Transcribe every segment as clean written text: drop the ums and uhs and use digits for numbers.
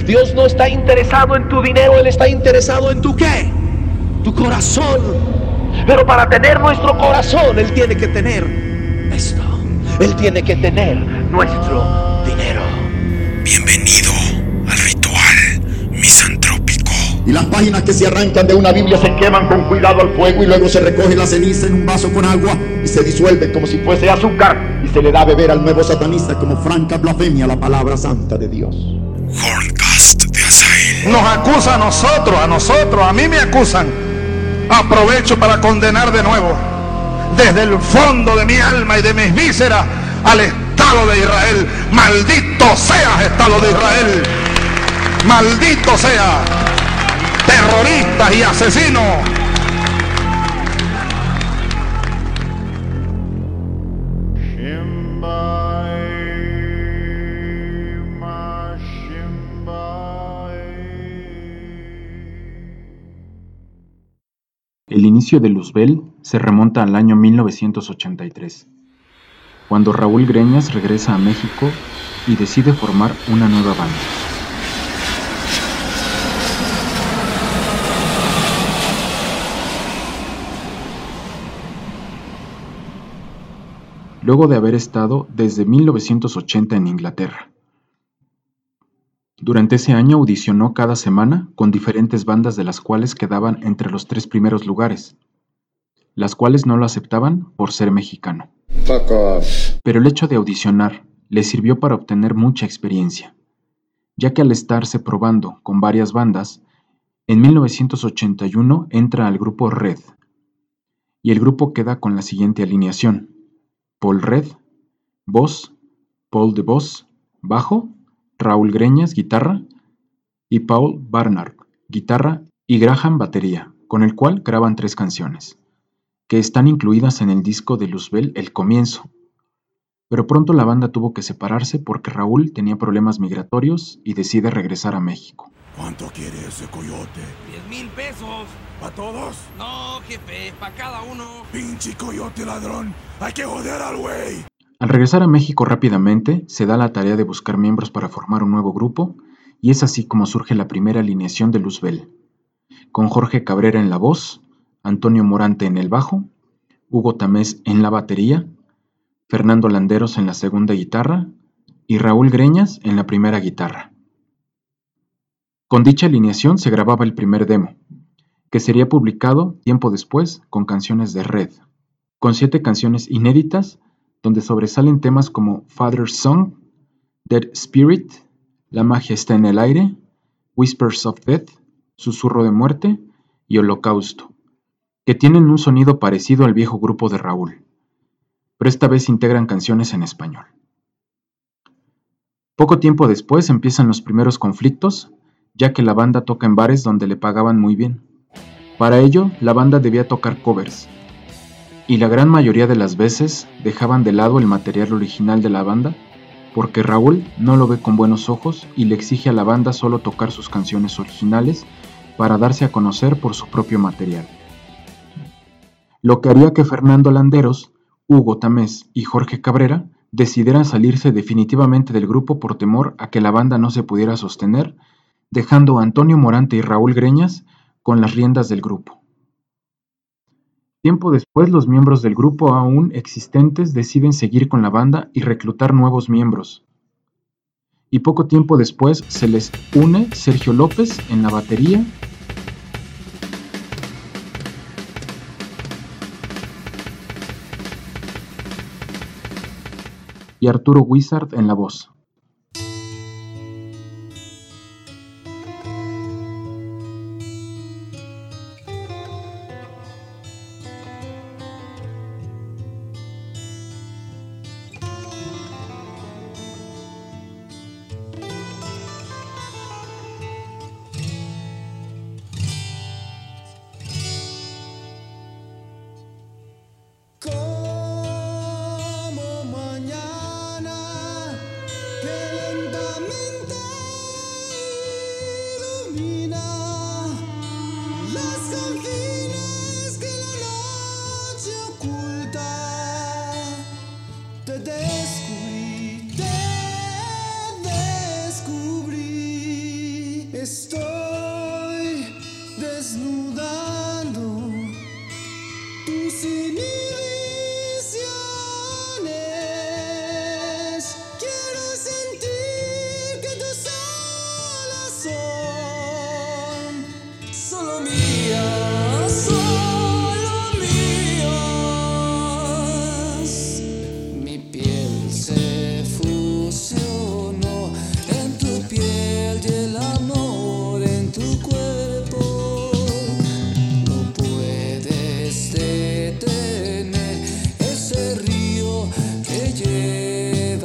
Dios no está interesado en tu dinero, Él está interesado en tu ¿qué? Tu corazón. Pero para tener nuestro corazón, Él tiene que tener esto. Él tiene que tener nuestro dinero. Bienvenido al ritual misantrópico. Y las páginas que se arrancan de una Biblia se queman con cuidado al fuego y luego se recoge la ceniza en un vaso con agua y se disuelve como si fuese azúcar y se le da a beber al nuevo satanista como franca blasfemia a la palabra santa de Dios. Horncast de Azael. Nos acusa a nosotros, a mí me acusan. Aprovecho para condenar de nuevo, desde el fondo de mi alma y de mis vísceras, al Estado de Israel. Maldito seas, Estado de Israel. Maldito sea, terroristas y asesinos. El inicio de Luzbel se remonta al año 1983, cuando Raúl Greñas regresa a México y decide formar una nueva banda. Luego de haber estado desde 1980 en Inglaterra. Durante ese año audicionó cada semana con diferentes bandas de las cuales quedaban entre los 3 primeros lugares, las cuales no lo aceptaban por ser mexicano. Fuck off. Pero el hecho de audicionar le sirvió para obtener mucha experiencia, ya que al estarse probando con varias bandas, en 1981 entra al grupo Red, y el grupo queda con la siguiente alineación: Paul Red, voz, Paul de voz, bajo, Raúl Greñas, guitarra, y Paul Barnard, guitarra, y Graham, batería, con el cual graban 3 canciones, que están incluidas en el disco de Luzbel El Comienzo. Pero pronto la banda tuvo que separarse porque Raúl tenía problemas migratorios y decide regresar a México. ¿Cuánto quiere ese coyote? 10,000 pesos. ¿Para todos? No, jefe, para cada uno. Pinche coyote ladrón. Hay que joder al güey. Al regresar a México rápidamente, se da la tarea de buscar miembros para formar un nuevo grupo, y es así como surge la primera alineación de Luzbel, con Jorge Cabrera en la voz, Antonio Morante en el bajo, Hugo Tamés en la batería, Fernando Landeros en la segunda guitarra y Raúl Greñas en la primera guitarra. Con dicha alineación se grababa el primer demo, que sería publicado tiempo después con canciones de Red, con 7 canciones inéditas, donde sobresalen temas como Father's Song, Dead Spirit, La magia está en el aire, Whispers of Death, Susurro de muerte y Holocausto, que tienen un sonido parecido al viejo grupo de Raúl, pero esta vez integran canciones en español. Poco tiempo después empiezan los primeros conflictos, ya que la banda toca en bares donde le pagaban muy bien. Para ello, la banda debía tocar covers, y la gran mayoría de las veces dejaban de lado el material original de la banda, porque Raúl no lo ve con buenos ojos y le exige a la banda solo tocar sus canciones originales para darse a conocer por su propio material. Lo que haría que Fernando Landeros, Hugo Tamés y Jorge Cabrera decidieran salirse definitivamente del grupo por temor a que la banda no se pudiera sostener, dejando a Antonio Morante y Raúl Greñas con las riendas del grupo. Tiempo después, los miembros del grupo aún existentes deciden seguir con la banda y reclutar nuevos miembros. Y poco tiempo después se les une Sergio López en la batería, y Arturo Wizard en la voz. Te descubrí.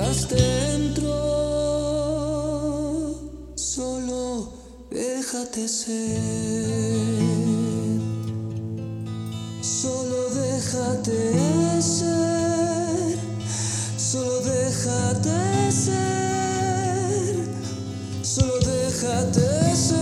estás dentro, solo déjate ser, solo déjate ser, solo déjate ser, solo déjate ser.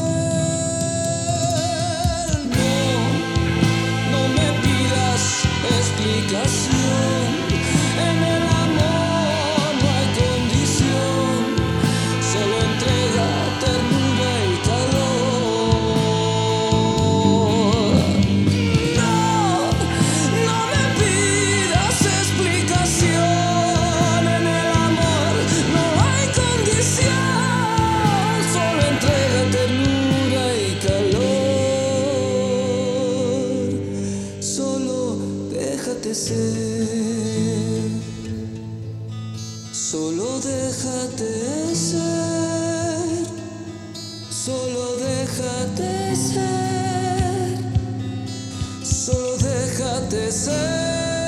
No me pidas explicación, en el amor no hay condición, solo entrega, ternura y calor. No me pidas explicación, en el amor no hay condición, solo entrega, ternura y calor. Solo déjate ser, solo déjate ser, solo déjate ser, solo déjate ser.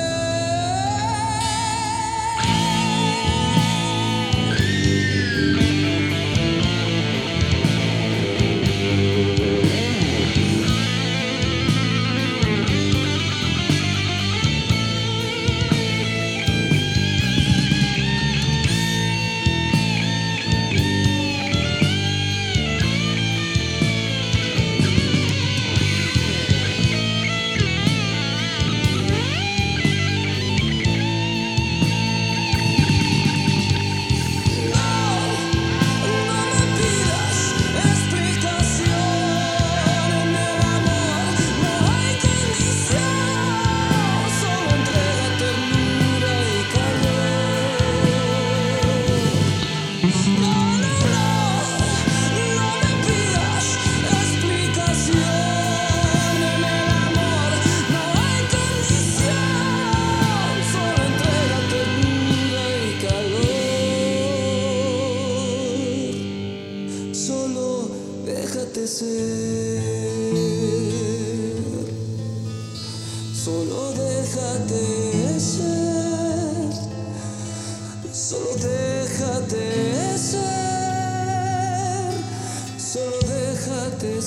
Solo déjate ser, solo déjate ser, solo déjate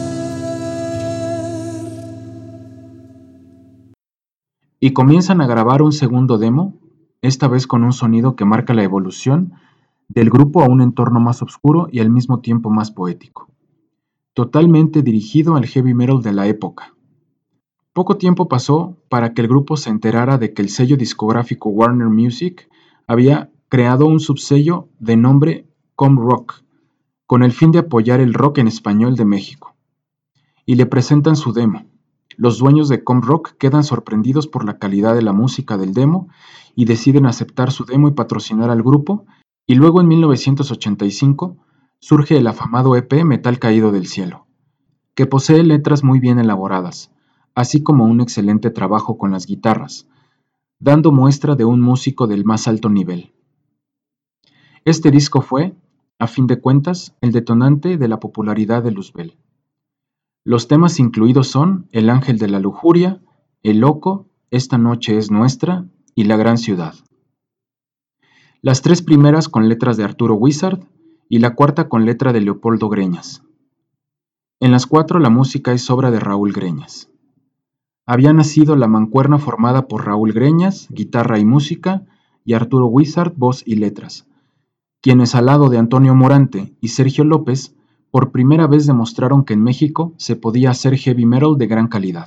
ser. Y comienzan a grabar un segundo demo, esta vez con un sonido que marca la evolución del grupo a un entorno más oscuro y al mismo tiempo más poético, totalmente dirigido al heavy metal de la época. Poco tiempo pasó para que el grupo se enterara de que el sello discográfico Warner Music había creado un subsello de nombre Com Rock, con el fin de apoyar el rock en español de México. Y le presentan su demo. Los dueños de Com Rock quedan sorprendidos por la calidad de la música del demo y deciden aceptar su demo y patrocinar al grupo, y luego en 1985 surge el afamado EP Metal Caído del Cielo, que posee letras muy bien elaboradas, así como un excelente trabajo con las guitarras, dando muestra de un músico del más alto nivel. Este disco fue, a fin de cuentas, el detonante de la popularidad de Luzbel. Los temas incluidos son El Ángel de la Lujuria, El Loco, Esta Noche es Nuestra y La Gran Ciudad. Las tres primeras con letras de Arturo Wizard y la cuarta con letra de Leopoldo Greñas. En las cuatro la música es obra de Raúl Greñas. Había nacido la mancuerna formada por Raúl Greñas, guitarra y música, y Arturo Wizard, voz y letras, quienes al lado de Antonio Morante y Sergio López, por primera vez demostraron que en México se podía hacer heavy metal de gran calidad.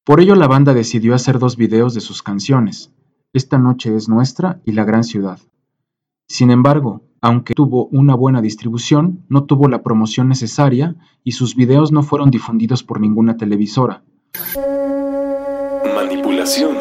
Por ello la banda decidió hacer 2 videos de sus canciones, Esta noche es nuestra y La gran ciudad. Sin embargo, aunque tuvo una buena distribución, no tuvo la promoción necesaria y sus videos no fueron difundidos por ninguna televisora. Manipulación.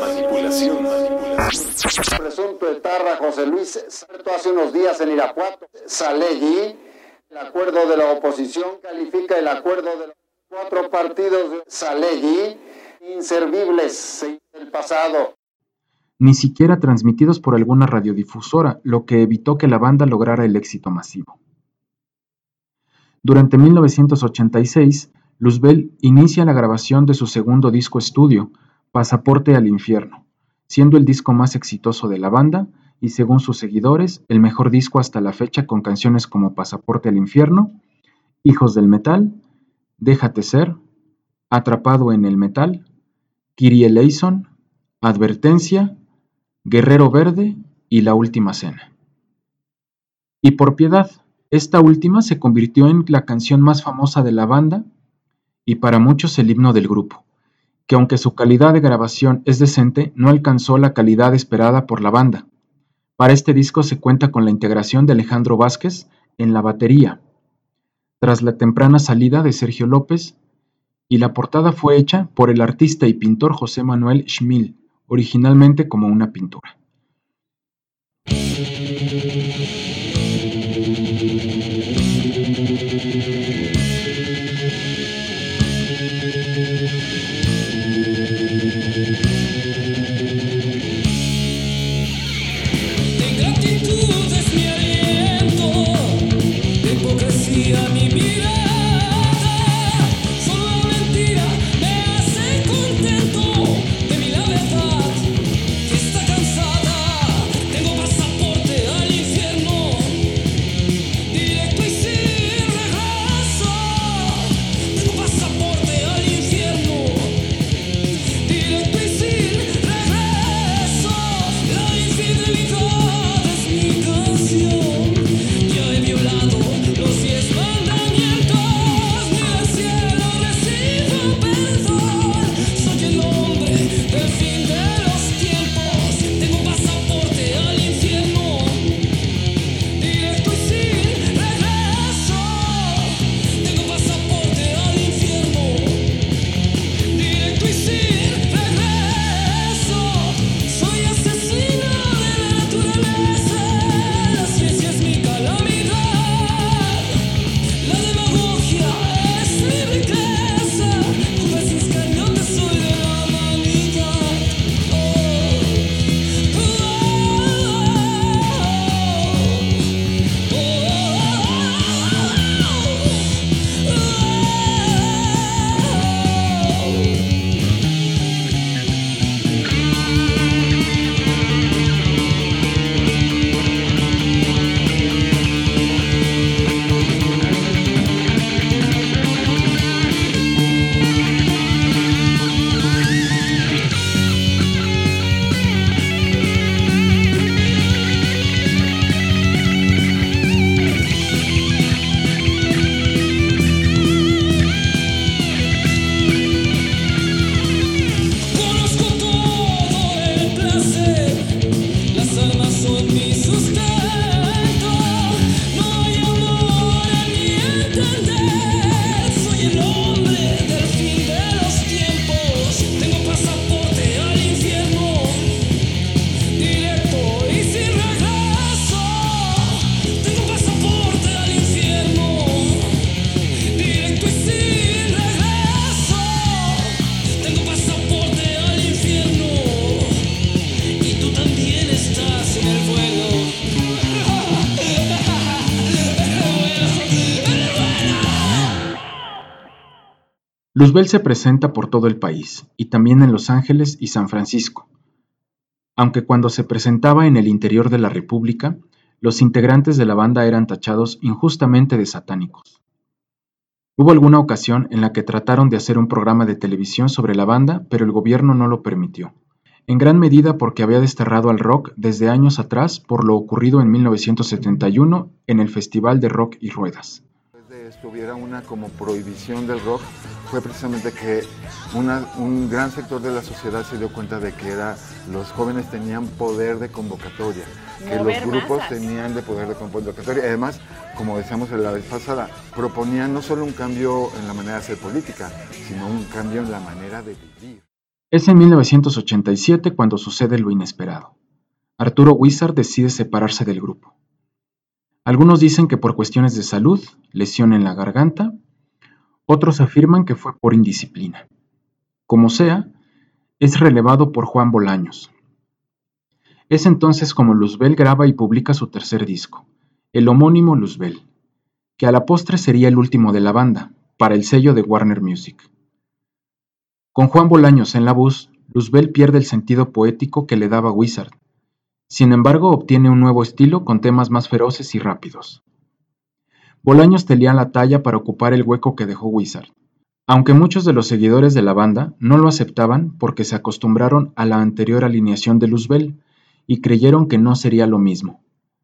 Presunto etarra José Luis Sarto hace unos días en Irapuato. Salegui, el acuerdo de la oposición califica el acuerdo de los 4 partidos de Salegui inservibles del pasado. Ni siquiera transmitidos por alguna radiodifusora, lo que evitó que la banda lograra el éxito masivo. Durante 1986, Luzbel inicia la grabación de su segundo disco estudio, Pasaporte al infierno, siendo el disco más exitoso de la banda y, según sus seguidores, el mejor disco hasta la fecha con canciones como Pasaporte al infierno, Hijos del metal, Déjate ser, Atrapado en el metal, Kyrie eleison, Advertencia, Guerrero Verde y La última cena. Y por piedad, esta última se convirtió en la canción más famosa de la banda y para muchos el himno del grupo, que aunque su calidad de grabación es decente, no alcanzó la calidad esperada por la banda. Para este disco se cuenta con la integración de Alejandro Vázquez en la batería, tras la temprana salida de Sergio López, y la portada fue hecha por el artista y pintor José Manuel Schmil, originalmente como una pintura. Luzbel se presenta por todo el país, y también en Los Ángeles y San Francisco. Aunque cuando se presentaba en el interior de la República, los integrantes de la banda eran tachados injustamente de satánicos. Hubo alguna ocasión en la que trataron de hacer un programa de televisión sobre la banda, pero el gobierno no lo permitió, en gran medida porque había desterrado al rock desde años atrás por lo ocurrido en 1971 en el Festival de Rock y Ruedas. Hubiera una como prohibición del rock, fue precisamente que un gran sector de la sociedad se dio cuenta de que los jóvenes tenían poder de convocatoria, que los grupos tenían de poder de convocatoria. Además, como decíamos la vez pasada, proponían no solo un cambio en la manera de hacer política, sino un cambio en la manera de vivir. Es en 1987 cuando sucede lo inesperado. Arturo Wizard decide separarse del grupo. Algunos dicen que por cuestiones de salud, lesión en la garganta, otros afirman que fue por indisciplina. Como sea, es relevado por Juan Bolaños. Es entonces como Luzbel graba y publica su tercer disco, el homónimo Luzbel, que a la postre sería el último de la banda, para el sello de Warner Music. Con Juan Bolaños en la voz, Luzbel pierde el sentido poético que le daba Wizard. Sin embargo, obtiene un nuevo estilo con temas más feroces y rápidos. Bolaños tenía la talla para ocupar el hueco que dejó Wizard, aunque muchos de los seguidores de la banda no lo aceptaban porque se acostumbraron a la anterior alineación de Luzbel y creyeron que no sería lo mismo.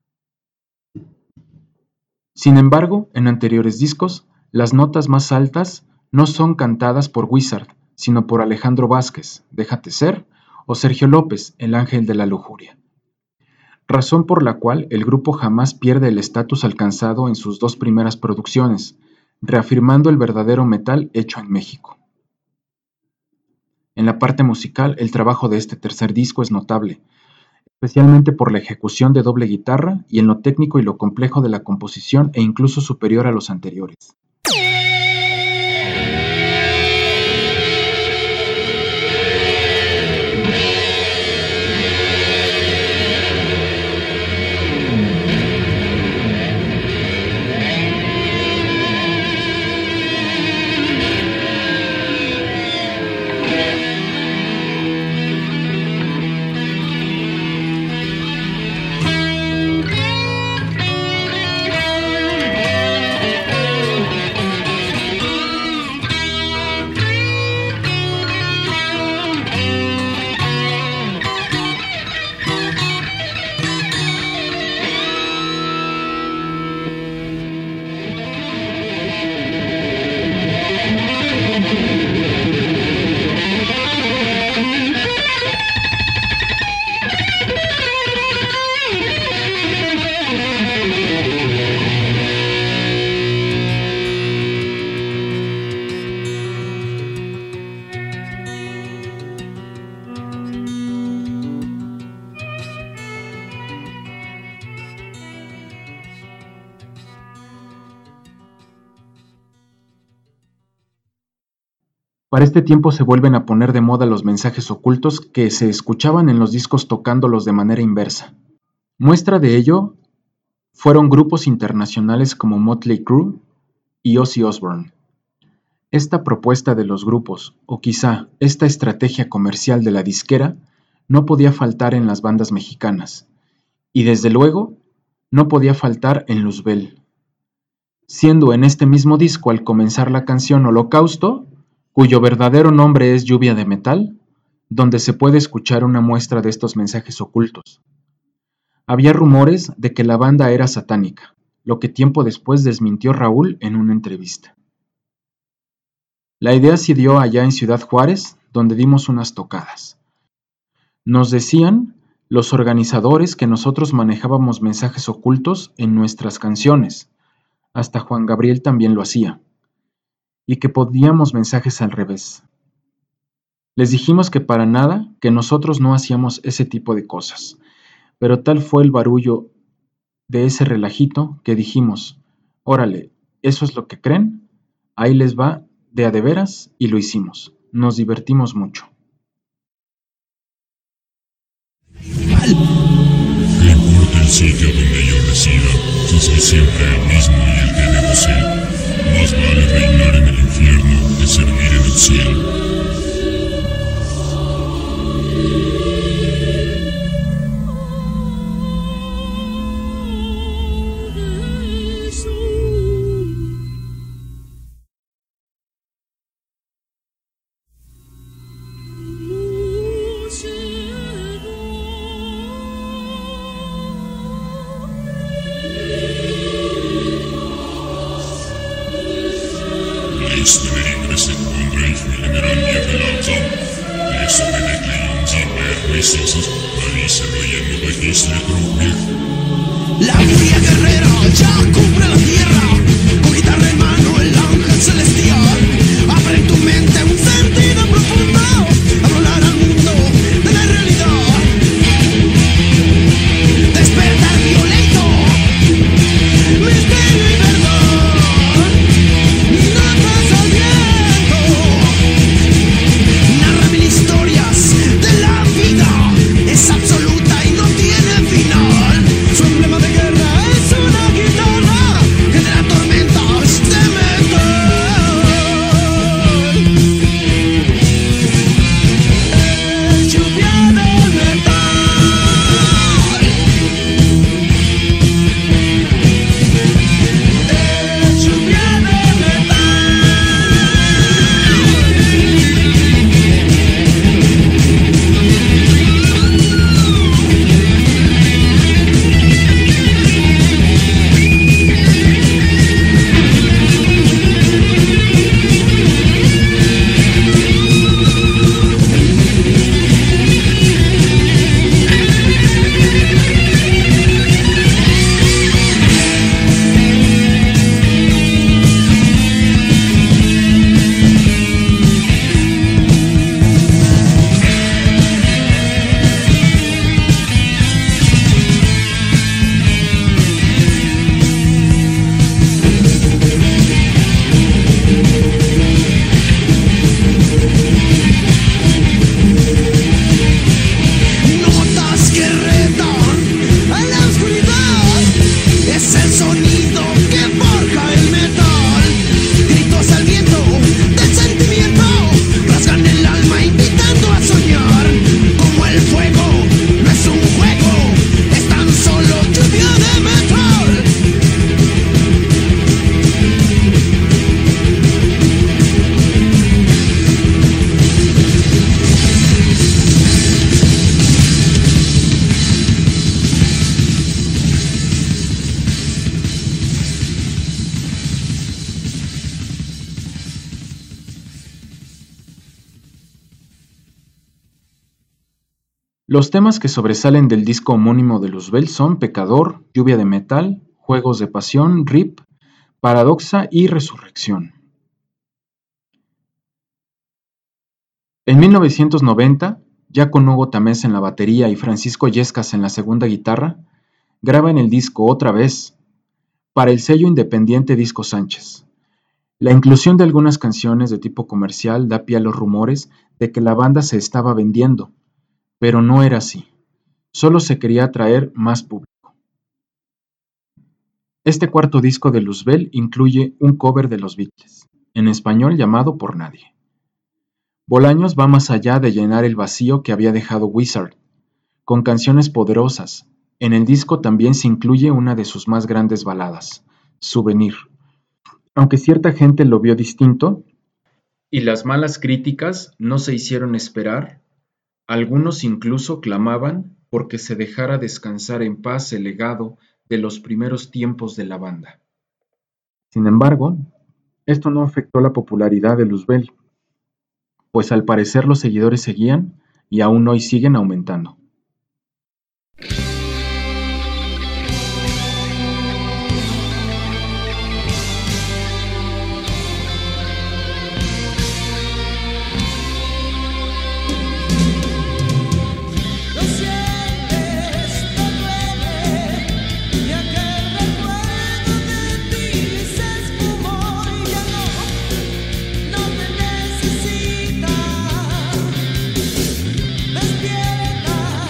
Sin embargo, en anteriores discos, las notas más altas no son cantadas por Wizard, sino por Alejandro Vázquez, Déjate Ser, o Sergio López, El Ángel de la Lujuria. Razón por la cual el grupo jamás pierde el estatus alcanzado en sus dos primeras producciones, reafirmando el verdadero metal hecho en México. En la parte musical, el trabajo de este tercer disco es notable, especialmente por la ejecución de doble guitarra y en lo técnico y lo complejo de la composición e incluso superior a los anteriores. Para este tiempo se vuelven a poner de moda los mensajes ocultos que se escuchaban en los discos tocándolos de manera inversa. Muestra de ello fueron grupos internacionales como Motley Crue y Ozzy Osbourne. Esta propuesta de los grupos, o quizá esta estrategia comercial de la disquera, no podía faltar en las bandas mexicanas, y desde luego no podía faltar en Luzbel. Siendo en este mismo disco al comenzar la canción Holocausto, cuyo verdadero nombre es Lluvia de Metal, donde se puede escuchar una muestra de estos mensajes ocultos. Había rumores de que la banda era satánica, lo que tiempo después desmintió Raúl en una entrevista. La idea se dio allá en Ciudad Juárez, donde dimos unas tocadas. Nos decían los organizadores que nosotros manejábamos mensajes ocultos en nuestras canciones, hasta Juan Gabriel también lo hacía, y que poníamos mensajes al revés. Les dijimos que para nada, que nosotros no hacíamos ese tipo de cosas, pero tal fue el barullo de ese relajito que dijimos, órale, ¿eso es lo que creen? Ahí les va de a de veras y lo hicimos. Nos divertimos mucho. No importa el sitio donde yo resida, si soy siempre el mismo y el que debo ser. Más vale reinar en el infierno que servir en el cielo. Este Angriff generalnie wyladzą. Niech sobie wykleją zimne wysosos, ali se relleno de gisle trupie. La furia guerrera ya cubre la tierra. Con guitarra en mano el ángel celestial abre en tu mente un sentido profundo a volar al mundo de la realidad. Despertar violento, misterio y verdad. Notas al viento, narra mil historias de la vida. Es absoluta y no tiene final. Su emblema de guerra es una guitarra que de la tormentas de metal. Es lluvia de metal. Es lluvia de notas que retan a la oscuridad. Es el sonido que forja el metal. Gritos al viento del sentimiento rasgan el alma invitando a soñar. Como el fuego no es un juego, es tan solo lluvia de metal. Los temas que sobresalen del disco homónimo de Luzbel son Pecador, Lluvia de Metal, Juegos de Pasión, Rip, Paradoxa y Resurrección. En 1990, ya con Hugo Tamés en la batería y Francisco Yescas en la segunda guitarra, graba en el disco Otra Vez, para el sello independiente Disco Sánchez. La inclusión de algunas canciones de tipo comercial da pie a los rumores de que la banda se estaba vendiendo, pero no era así. Solo se quería atraer más público. Este cuarto disco de Luzbel incluye un cover de los Beatles, en español llamado Por Nadie. Bolaños va más allá de llenar el vacío que había dejado Wizard, con canciones poderosas. En el disco también se incluye una de sus más grandes baladas, Souvenir. Aunque cierta gente lo vio distinto, y las malas críticas no se hicieron esperar, algunos incluso clamaban porque se dejara descansar en paz el legado de los primeros tiempos de la banda. Sin embargo, esto no afectó la popularidad de Luzbel, pues al parecer los seguidores seguían y aún hoy siguen aumentando. Despierta.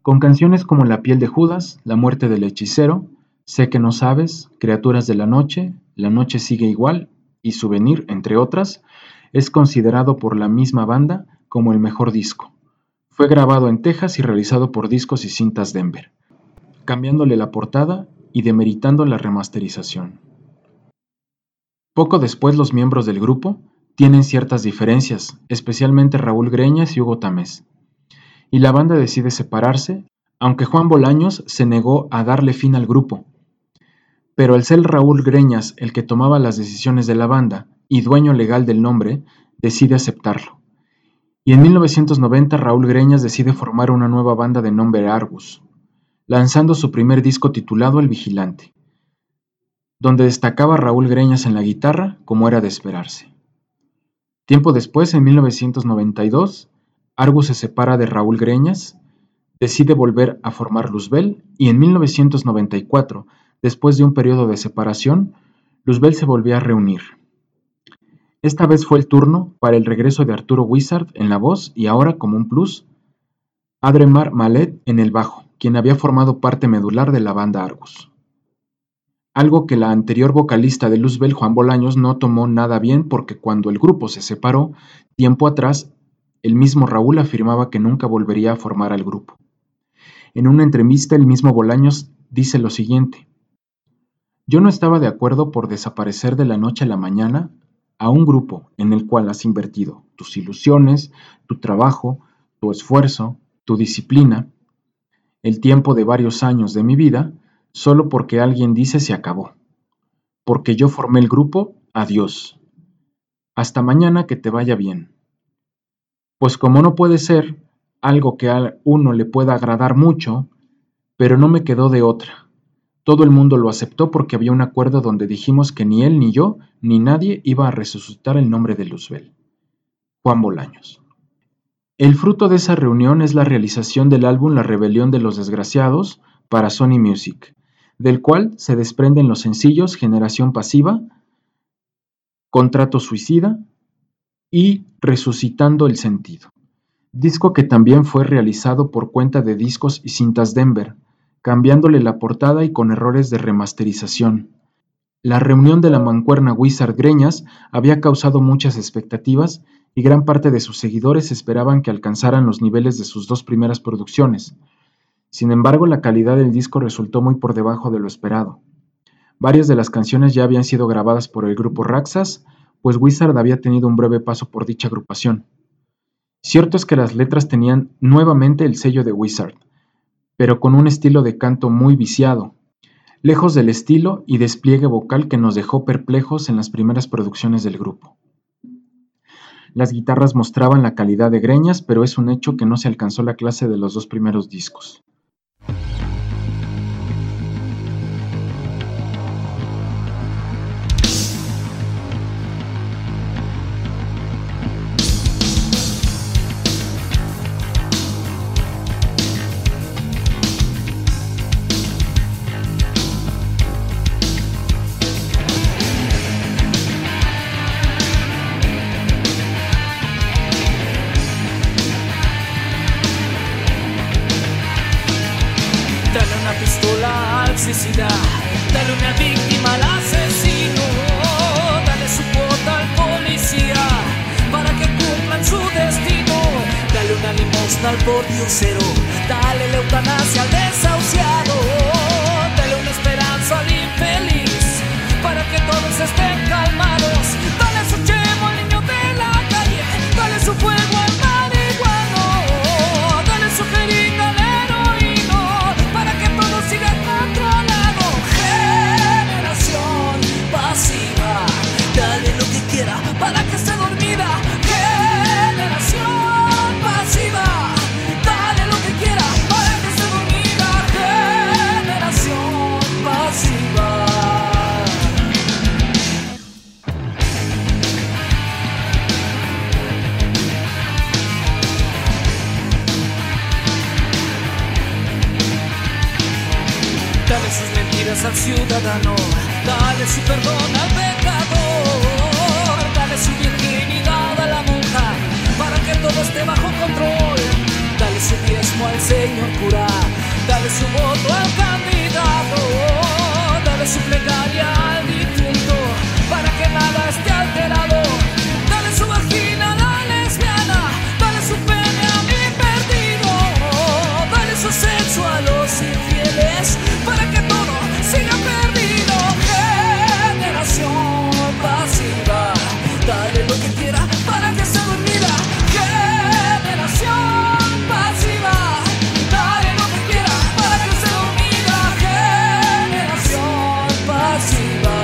con canciones como La piel de Judas, La muerte del hechicero, Sé que no sabes, Criaturas de la noche sigue igual y Souvenir, entre otras. Es considerado por la misma banda como el mejor disco. Fue grabado en Texas y realizado por Discos y Cintas Denver, cambiándole la portada y demeritando la remasterización. Poco después los miembros del grupo tienen ciertas diferencias, especialmente Raúl Greñas y Hugo Tamés, y la banda decide separarse, aunque Juan Bolaños se negó a darle fin al grupo. Pero al ser Raúl Greñas el que tomaba las decisiones de la banda y dueño legal del nombre, decide aceptarlo. Y en 1990 Raúl Greñas decide formar una nueva banda de nombre Argus, lanzando su primer disco titulado El Vigilante, donde destacaba Raúl Greñas en la guitarra, como era de esperarse. Tiempo después, en 1992, Argus se separa de Raúl Greñas, decide volver a formar Luzbel y en 1994, después de un periodo de separación, Luzbel se volvió a reunir. Esta vez fue el turno para el regreso de Arturo Wizard en la voz y ahora, como un plus, Adremar Malet en el bajo, quien había formado parte medular de la banda Argus. Algo que la anterior vocalista de Luzbel, Juan Bolaños, no tomó nada bien porque cuando el grupo se separó, tiempo atrás, el mismo Raúl afirmaba que nunca volvería a formar al grupo. En una entrevista, el mismo Bolaños dice lo siguiente: yo no estaba de acuerdo por desaparecer de la noche a la mañana a un grupo en el cual has invertido tus ilusiones, tu trabajo, tu esfuerzo, tu disciplina, el tiempo de varios años de mi vida, solo porque alguien dice se acabó. Porque yo formé el grupo, adiós. Hasta mañana, que te vaya bien. Pues como no puede ser algo que a uno le pueda agradar mucho, pero no me quedó de otra. Todo el mundo lo aceptó porque había un acuerdo donde dijimos que ni él, ni yo, ni nadie iba a resucitar el nombre de Luzbel. Juan Bolaños. El fruto de esa reunión es la realización del álbum La Rebelión de los Desgraciados para Sony Music, del cual se desprenden los sencillos Generación Pasiva, Contrato Suicida y Resucitando el Sentido, disco que también fue realizado por cuenta de Discos y Cintas Denver, cambiándole la portada y con errores de remasterización. La reunión de la mancuerna Wizard Greñas había causado muchas expectativas y gran parte de sus seguidores esperaban que alcanzaran los niveles de sus dos primeras producciones. Sin embargo, la calidad del disco resultó muy por debajo de lo esperado. Varias de las canciones ya habían sido grabadas por el grupo Raxas, pues Wizard había tenido un breve paso por dicha agrupación. Cierto es que las letras tenían nuevamente el sello de Wizard, pero con un estilo de canto muy viciado, lejos del estilo y despliegue vocal que nos dejó perplejos en las primeras producciones del grupo. Las guitarras mostraban la calidad de Greñas, pero es un hecho que no se alcanzó la clase de los dos primeros discos. Dale una víctima al asesino, dale su cuota al policía para que cumplan su destino. Dale una limosna al pordiosero, dale la eutanasia al desahuciado, dale una esperanza al infeliz para que todos estén calmados. Dale su chemo al niño de la calle, dale su fuego al marihuano, dale su jeringa al heroíno para que todo siga controlado. Pasiva, dale lo que quiera para que esté dormida. Generación pasiva, dale lo que quiera para que esté dormida. Generación pasiva. Dale sus mentiras al ciudadano, dale su perdón al pecador, dale su virginidad a la monja para que todo esté bajo control, dale su su diezmo al señor cura, dale su voto al candidato, dale su plegaria al difunto, para que nada esté alterado, dale su vagina a la lesbiana, dale su pene a mi perdido, dale su sexo a los infieles, para que todo siga perdido. Generación pasiva, dale lo que quiera para que se dormida. Generación pasiva, dale lo que quiera para que se dormida. Generación pasiva.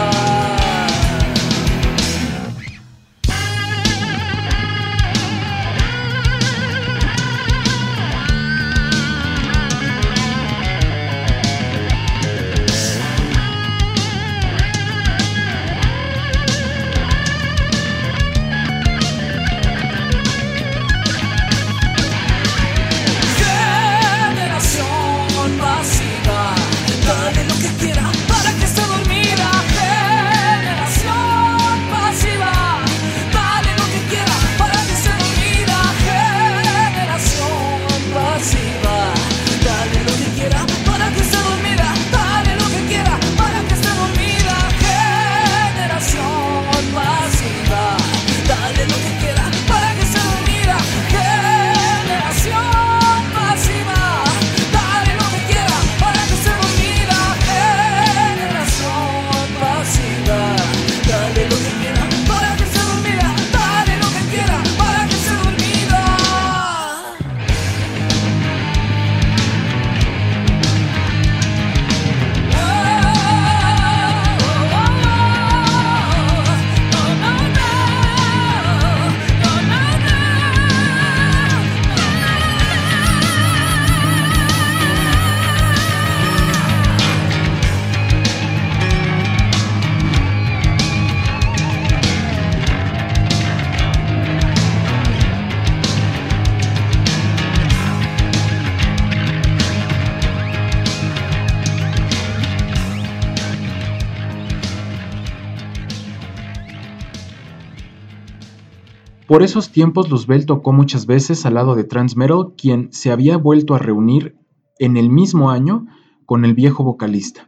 Por esos tiempos Luzbel tocó muchas veces al lado de Transmetal, quien se había vuelto a reunir en el mismo año con el viejo vocalista.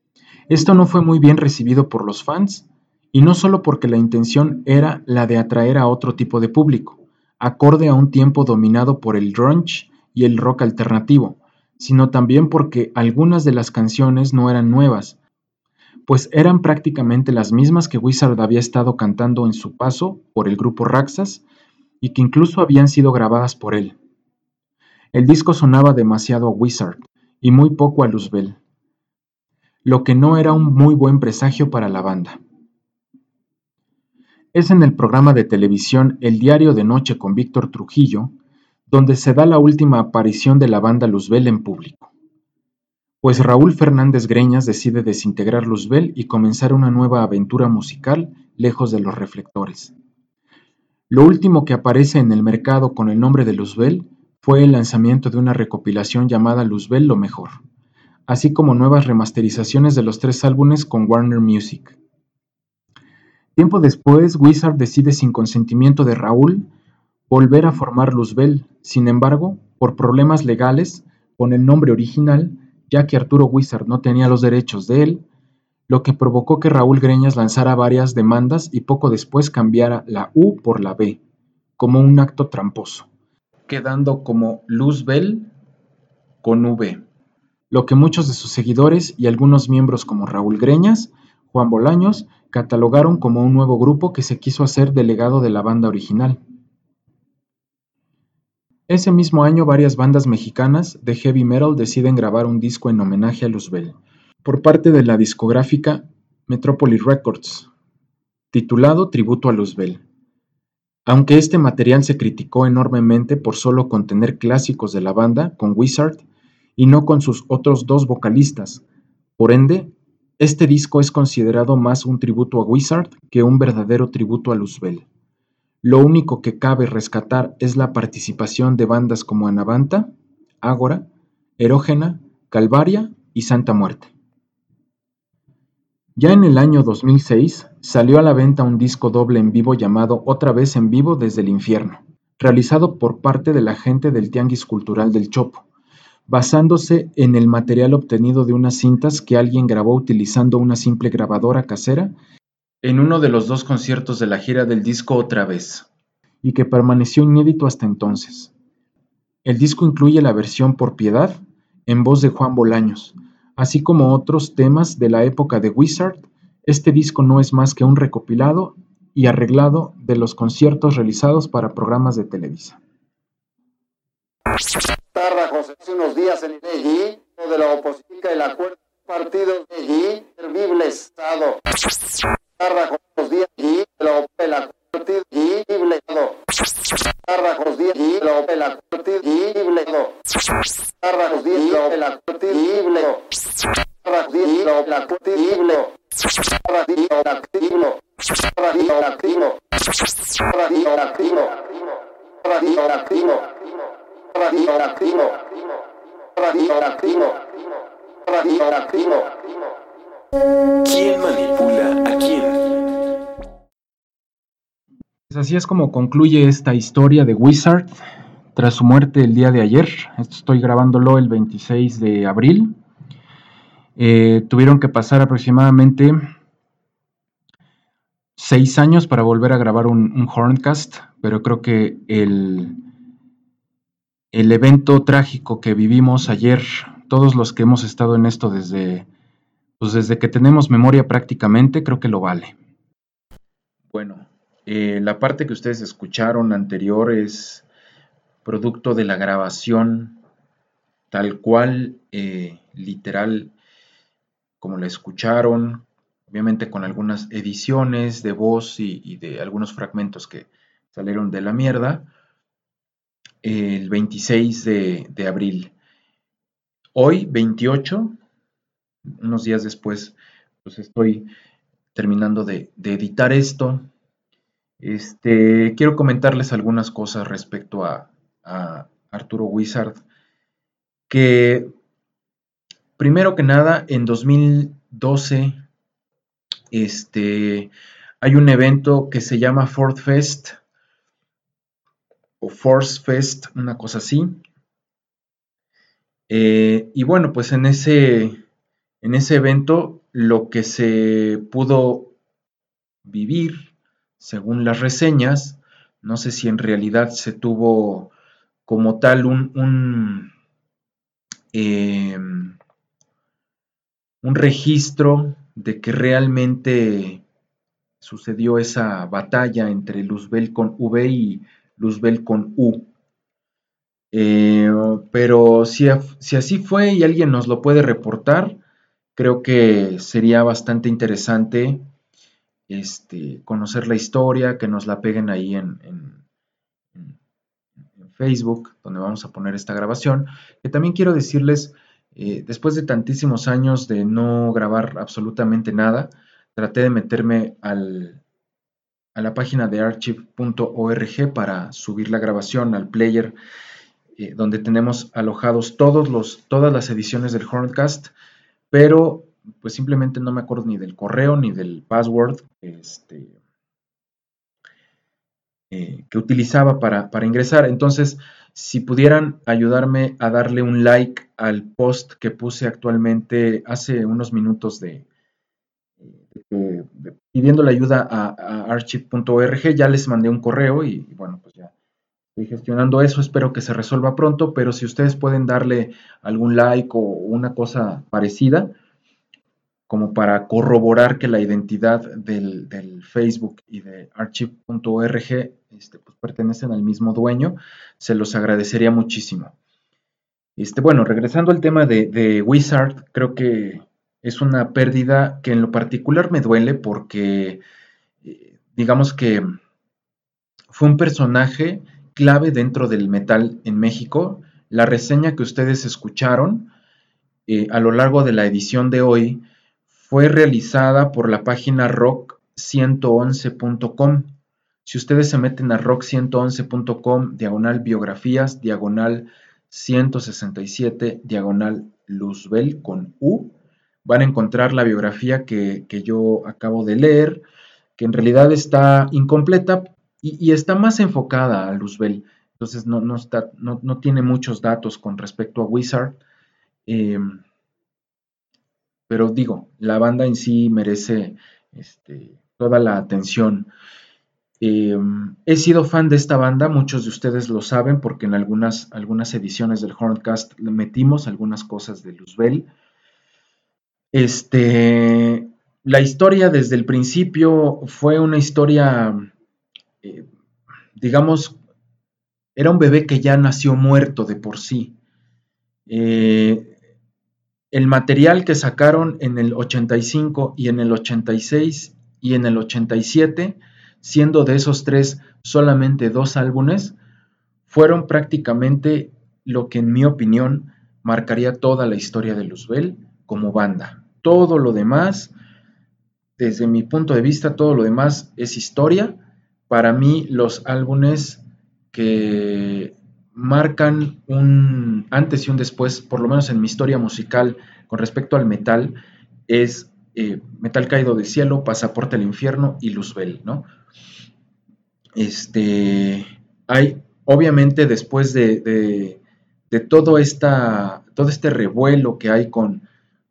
Esto no fue muy bien recibido por los fans, y no solo porque la intención era la de atraer a otro tipo de público, acorde a un tiempo dominado por el grunge y el rock alternativo, sino también porque algunas de las canciones no eran nuevas, pues eran prácticamente las mismas que Wizard había estado cantando en su paso por el grupo Raxas y que incluso habían sido grabadas por él. El disco sonaba demasiado a Wizard y muy poco a Luzbel, lo que no era un muy buen presagio para la banda. Es en el programa de televisión El Diario de Noche con Víctor Trujillo donde se da la última aparición de la banda Luzbel en público, pues Raúl Fernández Greñas decide desintegrar Luzbel y comenzar una nueva aventura musical lejos de los reflectores. Lo último que aparece en el mercado con el nombre de Luzbel fue el lanzamiento de una recopilación llamada Luzbel Lo Mejor, así como nuevas remasterizaciones de los 3 álbumes con Warner Music. Tiempo después, Wizard decide sin consentimiento de Raúl volver a formar Luzbel, sin embargo, por problemas legales, con el nombre original, ya que Arturo Wizard no tenía los derechos de él, lo que provocó que Raúl Greñas lanzara varias demandas y poco después cambiara la U por la B, como un acto tramposo, quedando como Luzbel con V, lo que muchos de sus seguidores y algunos miembros como Raúl Greñas, Juan Bolaños, catalogaron como un nuevo grupo que se quiso hacer del legado de la banda original. Ese mismo año varias bandas mexicanas de heavy metal deciden grabar un disco en homenaje a Luzbel, por parte de la discográfica Metropolis Records, titulado Tributo a Luzbel. Aunque este material se criticó enormemente por solo contener clásicos de la banda con Wizard y no con sus otros 2 vocalistas, por ende, este disco es considerado más un tributo a Wizard que un verdadero tributo a Luzbel. Lo único que cabe rescatar es la participación de bandas como Anavanta, Ágora, Erógena, Calvaria y Santa Muerte. Ya en el año 2006 salió a la venta un disco doble en vivo llamado Otra vez en vivo desde el infierno, realizado por parte de la gente del Tianguis Cultural del Chopo, basándose en el material obtenido de unas cintas que alguien grabó utilizando una simple grabadora casera en uno de los 2 conciertos de la gira del disco Otra Vez, y que permaneció inédito hasta entonces. El disco incluye la versión Por Piedad, en voz de Juan Bolaños, así como otros temas de la época de Wizard. Este disco no es más que un recopilado y arreglado de los conciertos realizados para programas de Televisa. José, hace unos días en allí, de la oposición y el acuerdo partidos de allí, servible Estado. Los días allí, el partido allí, libre Estado. Los días allí, el partido allí, libre Estado. Los días el partido libre. Los días el partido libre. ¿Quién manipula a quién? Pues así es como concluye esta historia de Wizard tras su muerte el día de ayer. Estoy grabándolo el 26 de abril. Tuvieron que pasar aproximadamente 6 años para volver a grabar un Horncast, pero creo que el evento trágico que vivimos ayer, todos los que hemos estado en esto desde que tenemos memoria prácticamente, creo que lo vale. Bueno, la parte que ustedes escucharon anterior es producto de la grabación tal cual, literal, como la escucharon, obviamente con algunas ediciones de voz y de algunos fragmentos que salieron de la mierda, el 26 de abril. Hoy, 28, unos días después, pues estoy terminando de editar esto. Quiero comentarles algunas cosas respecto a Arturo Wizard, que primero que nada, en 2012 hay un evento que se llama Ford Fest o Force Fest, una cosa así. Y bueno, pues en ese evento lo que se pudo vivir, según las reseñas, no sé si en realidad se tuvo como tal un registro de que realmente sucedió esa batalla entre Luzbel con V y Luzbel con U. Pero si así fue y alguien nos lo puede reportar, creo que sería bastante interesante conocer la historia, que nos la peguen ahí en Facebook, donde vamos a poner esta grabación. Que también quiero decirles, después de tantísimos años de no grabar absolutamente nada, traté de meterme a la página de archive.org para subir la grabación al player, donde tenemos alojados todas las ediciones del Horncast, pero pues simplemente no me acuerdo ni del correo ni del password que utilizaba para ingresar. Entonces, si pudieran ayudarme a darle un like al post que puse actualmente hace unos minutos pidiendo la ayuda a archive.org, ya les mandé un correo y bueno, pues ya estoy gestionando eso, espero que se resuelva pronto, pero si ustedes pueden darle algún like o una cosa parecida, como para corroborar que la identidad del Facebook y de archive.org pues pertenecen al mismo dueño, se los agradecería muchísimo. Bueno, regresando al tema de Wizard, creo que es una pérdida que en lo particular me duele porque digamos que fue un personaje clave dentro del metal en México. La reseña que ustedes escucharon a lo largo de la edición de hoy fue realizada por la página rock111.com. Si ustedes se meten a rock111.com, /biografías, /167, /Luzbel con U, van a encontrar la biografía que yo acabo de leer, que en realidad está incompleta, y está más enfocada a Luzbel. Entonces no tiene muchos datos con respecto a Wizard. Pero digo, la banda en sí merece toda la atención. He sido fan de esta banda, muchos de ustedes lo saben, porque en algunas ediciones del Horncast metimos algunas cosas de Luzbel. La historia desde el principio fue una historia, digamos, era un bebé que ya nació muerto de por sí. El material que sacaron en el 85 y en el 86 y en el 87, siendo de esos 3 solamente 2 álbumes, fueron prácticamente lo que en mi opinión marcaría toda la historia de Luzbel como banda. Todo lo demás, desde mi punto de vista, todo lo demás es historia. Para mí, los álbumes que marcan un antes y un después, por lo menos en mi historia musical con respecto al metal, es Metal Caído del Cielo, Pasaporte al Infierno y Luzbel, ¿no? Hay, obviamente, después de todo este revuelo que hay con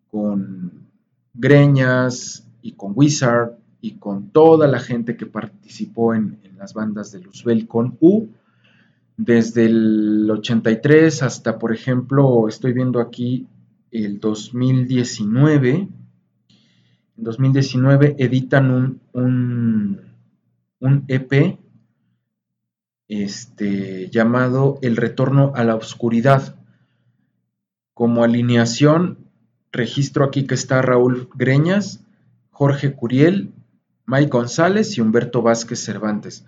Greñas y con Wizard y con toda la gente que participó en las bandas de Luzbel con U, desde el 83 hasta, por ejemplo, estoy viendo aquí el 2019. En 2019 editan un EP llamado El Retorno a la Oscuridad. Como alineación, registro aquí que está Raúl Greñas, Jorge Curiel, Mike González y Humberto Vázquez Cervantes.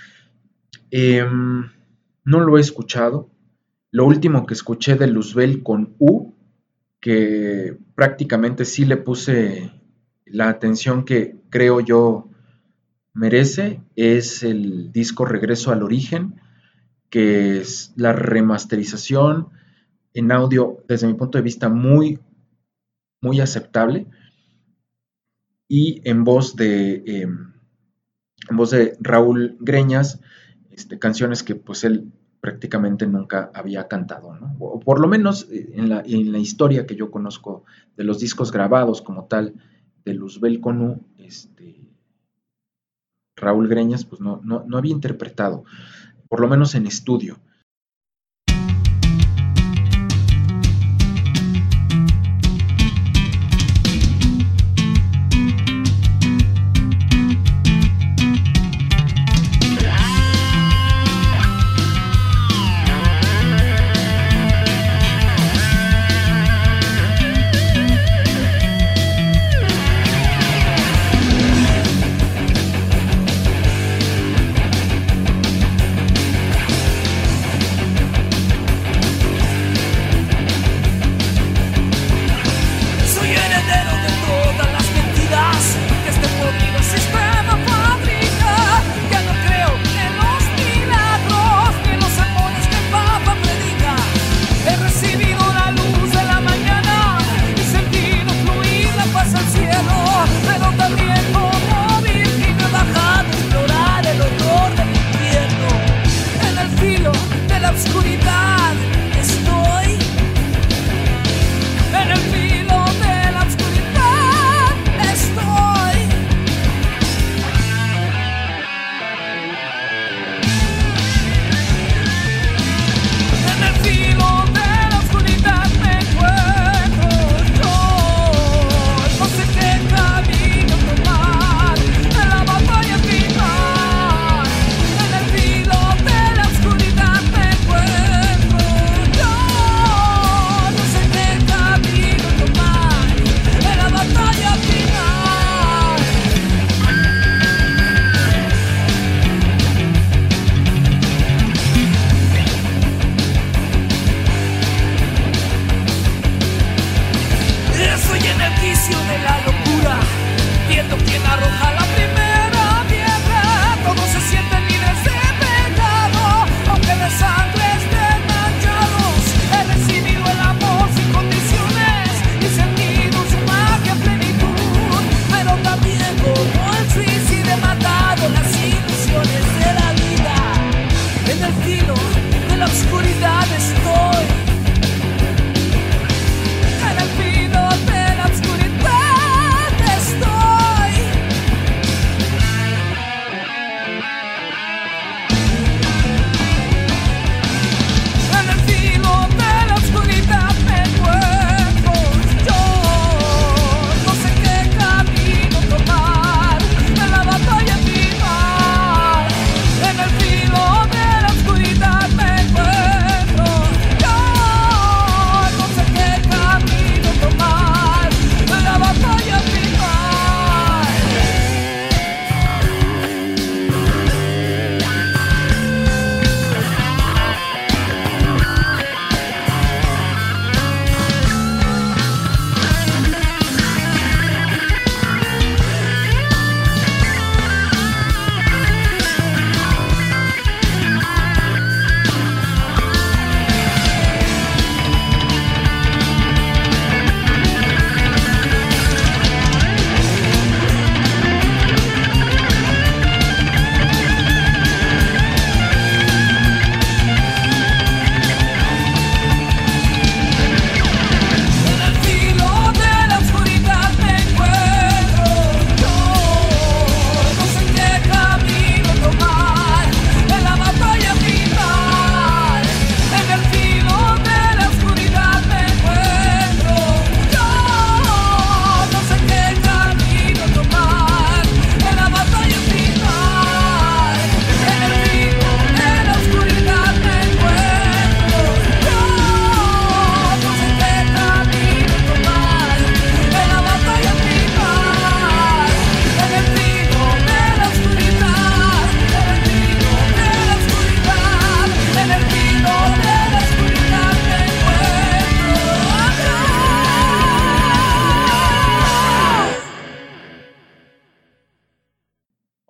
No lo he escuchado. Lo último que escuché de Luzbel con U, que prácticamente sí le puse la atención que creo yo merece, es el disco Regreso al Origen, que es la remasterización en audio, desde mi punto de vista, muy, muy aceptable, y en voz de Raúl Greñas, canciones que pues él prácticamente nunca había cantado, ¿no? O por lo menos en la historia que yo conozco de los discos grabados como tal de Luzbel con U, Raúl Greñas pues no había interpretado, por lo menos en estudio. Como el suicidio matado las ilusiones de la vida.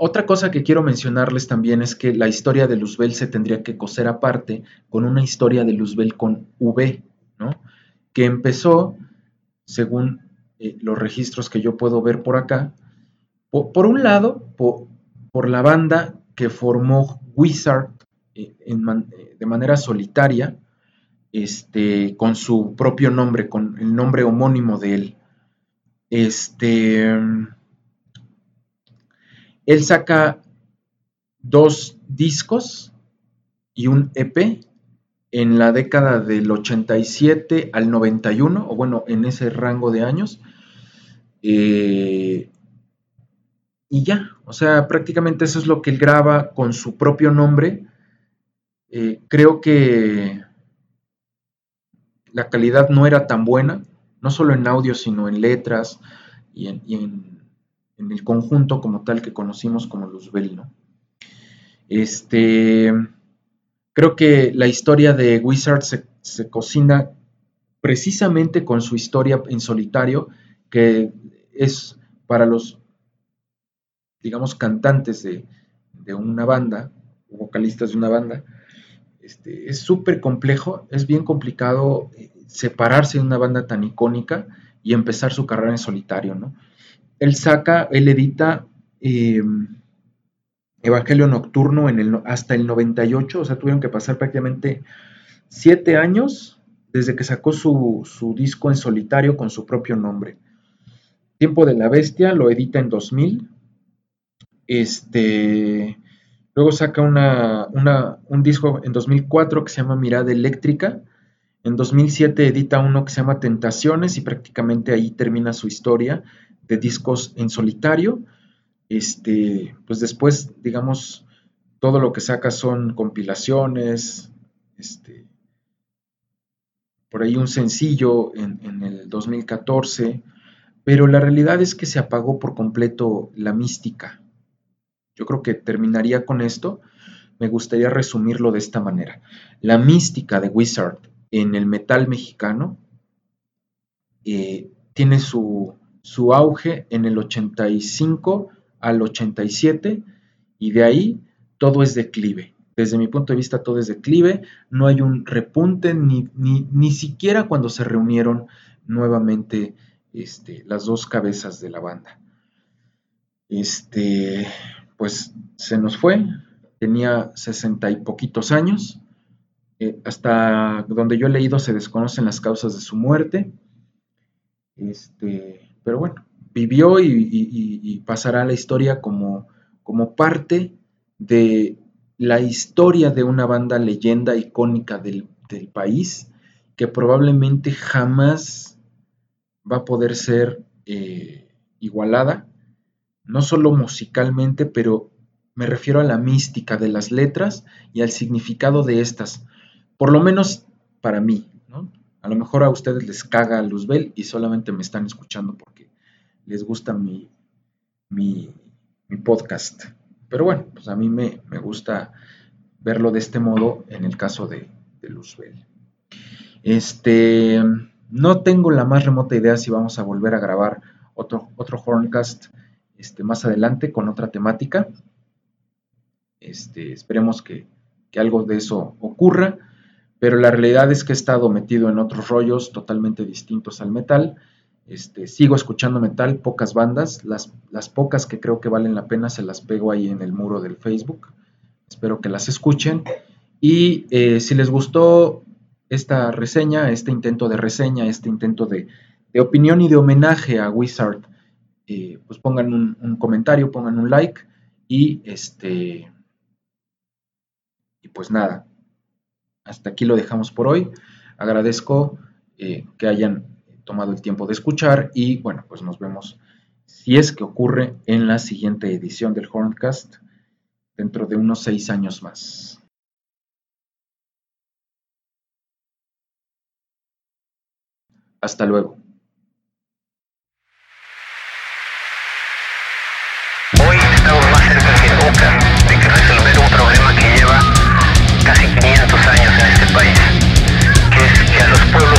Otra cosa que quiero mencionarles también es que la historia de Luzbel se tendría que coser aparte con una historia de Luzbel con V, ¿no? Que empezó, según los registros que yo puedo ver por acá, por un lado, por la banda que formó Wizard de manera solitaria, con su propio nombre, con el nombre homónimo de él. Él saca 2 discos y un EP en la década del 87 al 91, o bueno, en ese rango de años. Y ya, o sea, prácticamente eso es lo que él graba con su propio nombre. Creo que la calidad no era tan buena, no solo en audio, sino en letras y en el conjunto como tal que conocimos como Luzbel, ¿no? Creo que la historia de Wizard se cocina precisamente con su historia en solitario, que es para los, digamos, cantantes de una banda, vocalistas de una banda, es súper complejo, es bien complicado separarse de una banda tan icónica y empezar su carrera en solitario, ¿no? Él edita Evangelio Nocturno hasta el 98, o sea, tuvieron que pasar prácticamente 7 años desde que sacó su disco en solitario con su propio nombre. Tiempo de la Bestia lo edita en 2000. Luego saca un disco en 2004 que se llama Mirada Eléctrica. En 2007 edita uno que se llama Tentaciones y prácticamente ahí termina su historia de discos en solitario. Pues después, digamos, todo lo que saca son compilaciones, por ahí un sencillo en el 2014, pero la realidad es que se apagó por completo la mística. Yo creo que terminaría con esto. Me gustaría resumirlo de esta manera. La mística de Wizard en el metal mexicano tiene su auge en el 85 al 87 y de ahí todo es declive. Desde mi punto de vista todo es declive, no hay un repunte ni siquiera cuando se reunieron nuevamente las 2 cabezas de la banda. Pues se nos fue, tenía 60 y poquitos años, hasta donde yo he leído se desconocen las causas de su muerte, pero bueno, vivió y pasará a la historia como parte de la historia de una banda leyenda icónica del país, que probablemente jamás va a poder ser igualada, no solo musicalmente, pero me refiero a la mística de las letras y al significado de estas, por lo menos para mí, ¿no? A lo mejor a ustedes les caga Luzbel y solamente me están escuchando porque les gusta mi podcast. Pero bueno, pues a mí me gusta verlo de este modo en el caso de Luzbel. No tengo la más remota idea si vamos a volver a grabar otro Horncast más adelante con otra temática. Esperemos que algo de eso ocurra, pero la realidad es que he estado metido en otros rollos totalmente distintos al metal. Sigo escuchando metal, pocas bandas, las pocas que creo que valen la pena se las pego ahí en el muro del Facebook. Espero que las escuchen y si les gustó esta reseña, este intento de reseña, este intento de opinión y de homenaje a Wizard, pues pongan un comentario, pongan un like y pues nada, hasta aquí lo dejamos por hoy. Agradezco que hayan tomado el tiempo de escuchar y bueno, pues nos vemos, si es que ocurre, en la siguiente edición del Horncast dentro de unos 6 años más. Hasta luego. Hoy estamos más cerca que nunca de que resolver un problema que lleva casi 500 años en este país, que es que a los pueblos